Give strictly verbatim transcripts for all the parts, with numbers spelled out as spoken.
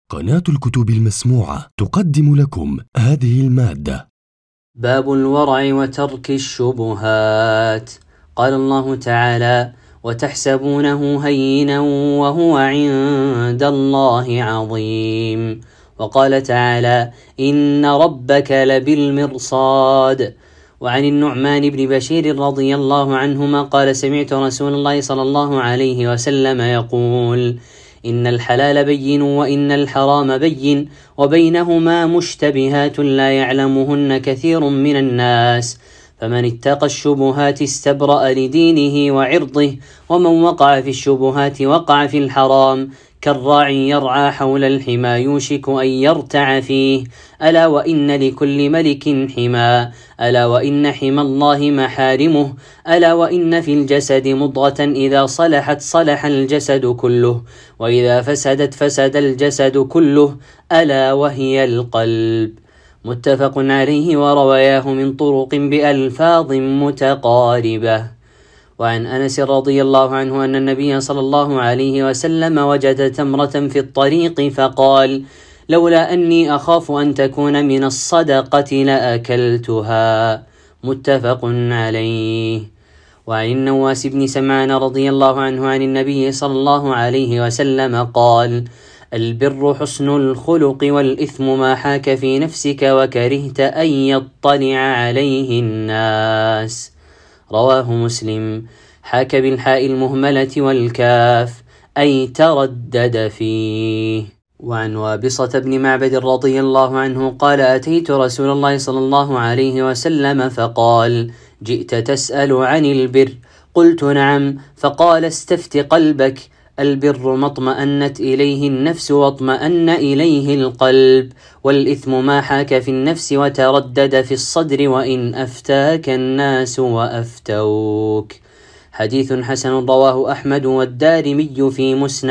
قناة الكتب المسموعة تقدم لكم هذه المادة. باب الورع وترك الشبهات. قال الله تعالى: وتحسبونه هينا وهو عند الله عظيم. وقال تعالى: إن ربك لبالمرصاد. وعن النعمان بن بشير رضي الله عنهما قال: سمعت رسول الله صلى الله عليه وسلم يقول: إن الحلال بين وإن الحرام بين وبينهما مشتبهات لا يعلمهن كثير من الناس، فمن اتقى الشبهات استبرأ لدينه وعرضه، ومن وقع في الشبهات وقع في الحرام، كالراعي يرعى حول الحمى يوشك أن يرتع فيه. ألا وإن لكل ملك حمى، ألا وإن حمى الله محارمه، ألا وإن في الجسد مضغة إذا صلحت صلح الجسد كله، وإذا فسدت فسد الجسد كله، ألا وهي القلب. متفق عليه، ورواياه من طرق بألفاظ متقاربة. وعن أنس رضي الله عنه أن النبي صلى الله عليه وسلم وجد تمرة في الطريق فقال: لولا أني أخاف أن تكون من الصدقة لأكلتها. متفق عليه. وعن النواس بن سمعان رضي الله عنه عن النبي صلى الله عليه وسلم قال: البر حسن الخلق، والإثم ما حاك في نفسك وكرهت أن يطلع عليه الناس. رواه مسلم. حاك بالحاء المهملة والكاف، أي تردد فيه. وعن وابصة بن معبد رضي الله عنه قال: أتيت رسول الله صلى الله عليه وسلم فقال: جئت تسأل عن البر؟ قلت: نعم. فقال: استفت قلبك، البر ما اطمأنت إليه النفس واطمأن إليه القلب، والإثم ما حاك في النفس وتردد في الصدر وإن أفتاك الناس وأفتوك. حديث حسن رواه أحمد والدارمي في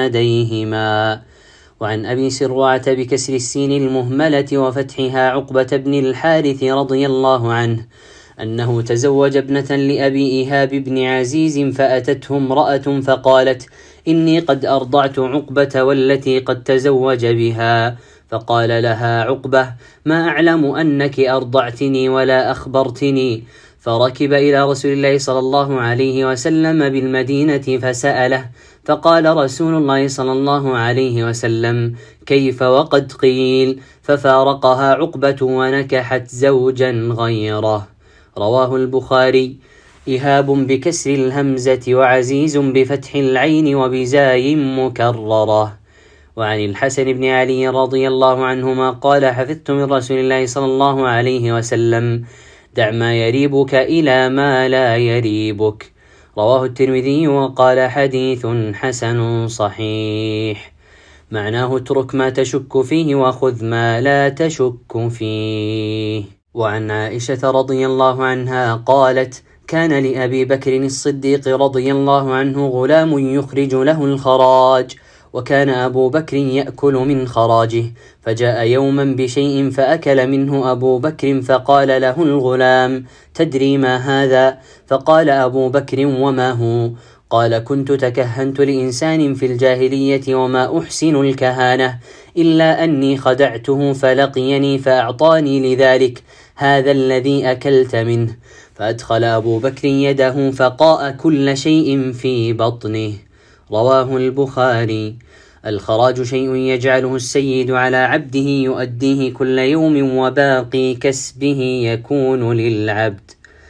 مسنديهما. وعن أبي سروعة بكسر السين المهملة وفتحها عقبة بن الحارث رضي الله عنه أنه تزوج ابنة لأبي إيهاب بن عزيز، فأتته امرأة فقالت: إني قد أرضعت عقبة والتي قد تزوج بها. فقال لها عقبة: ما أعلم أنك أرضعتني ولا أخبرتني. فركب إلى رسول الله صلى الله عليه وسلم بالمدينة فسأله، فقال رسول الله صلى الله عليه وسلم: كيف وقد قيل؟ ففارقها عقبة ونكحت زوجا غيره. رواه البخاري. إيهاب بكسر الهمزة وعزيز بفتح العين وبزاي مكررة. وعن الحسن بن علي رضي الله عنهما قال: حفظت من رسول الله صلى الله عليه وسلم: دع ما يريبك إلى ما لا يريبك. رواه الترمذي وقال: حديث حسن صحيح. معناه: اترك ما تشك فيه وخذ ما لا تشك فيه. وعن عائشة رضي الله عنها قالت: كان لأبي بكر الصديق رضي الله عنه غلام يخرج له الخراج، وكان أبو بكر يأكل من خراجه، فجاء يوما بشيء فأكل منه أبو بكر، فقال له الغلام: تدري ما هذا؟ فقال أبو بكر: وما هو؟ قال: كنت تكهنت لإنسان في الجاهلية وما أحسن الكهانة، إلا أني خدعته فلقيني فأعطاني لذلك، هذا الذي أكلت منه. فأدخل أبو بكر يده فقاء كل شيء في بطنه. رواه البخاري. الخراج شيء يجعله السيد على عبده يؤديه كل يوم، وباقي كسبه يكون للعبد.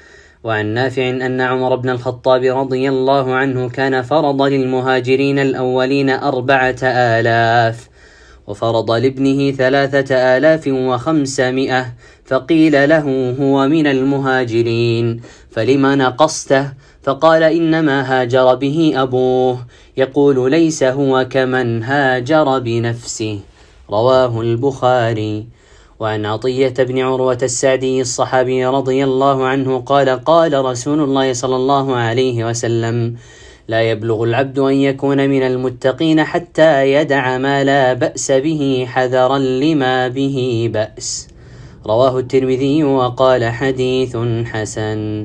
وعن نافع أن عمر بن الخطاب رضي الله عنه كان فرض للمهاجرين الأولين أربعة آلاف، وفرض لابنه ثلاثة آلاف وخمسمائة، فقيل له: هو من المهاجرين فلم نقصته؟ فقال: إنما هاجر به أبوه. يقول: ليس هو كمن هاجر بنفسه. رواه البخاري. وعن عطية بن عروة السعدي الصحابي رضي الله عنه قال: قال رسول الله صلى الله عليه وسلم: لا يبلغ العبد أن يكون من المتقين حتى يدع ما لا بأس به حذرا لما به بأس. رواه الترمذي وقال: حديث حسن.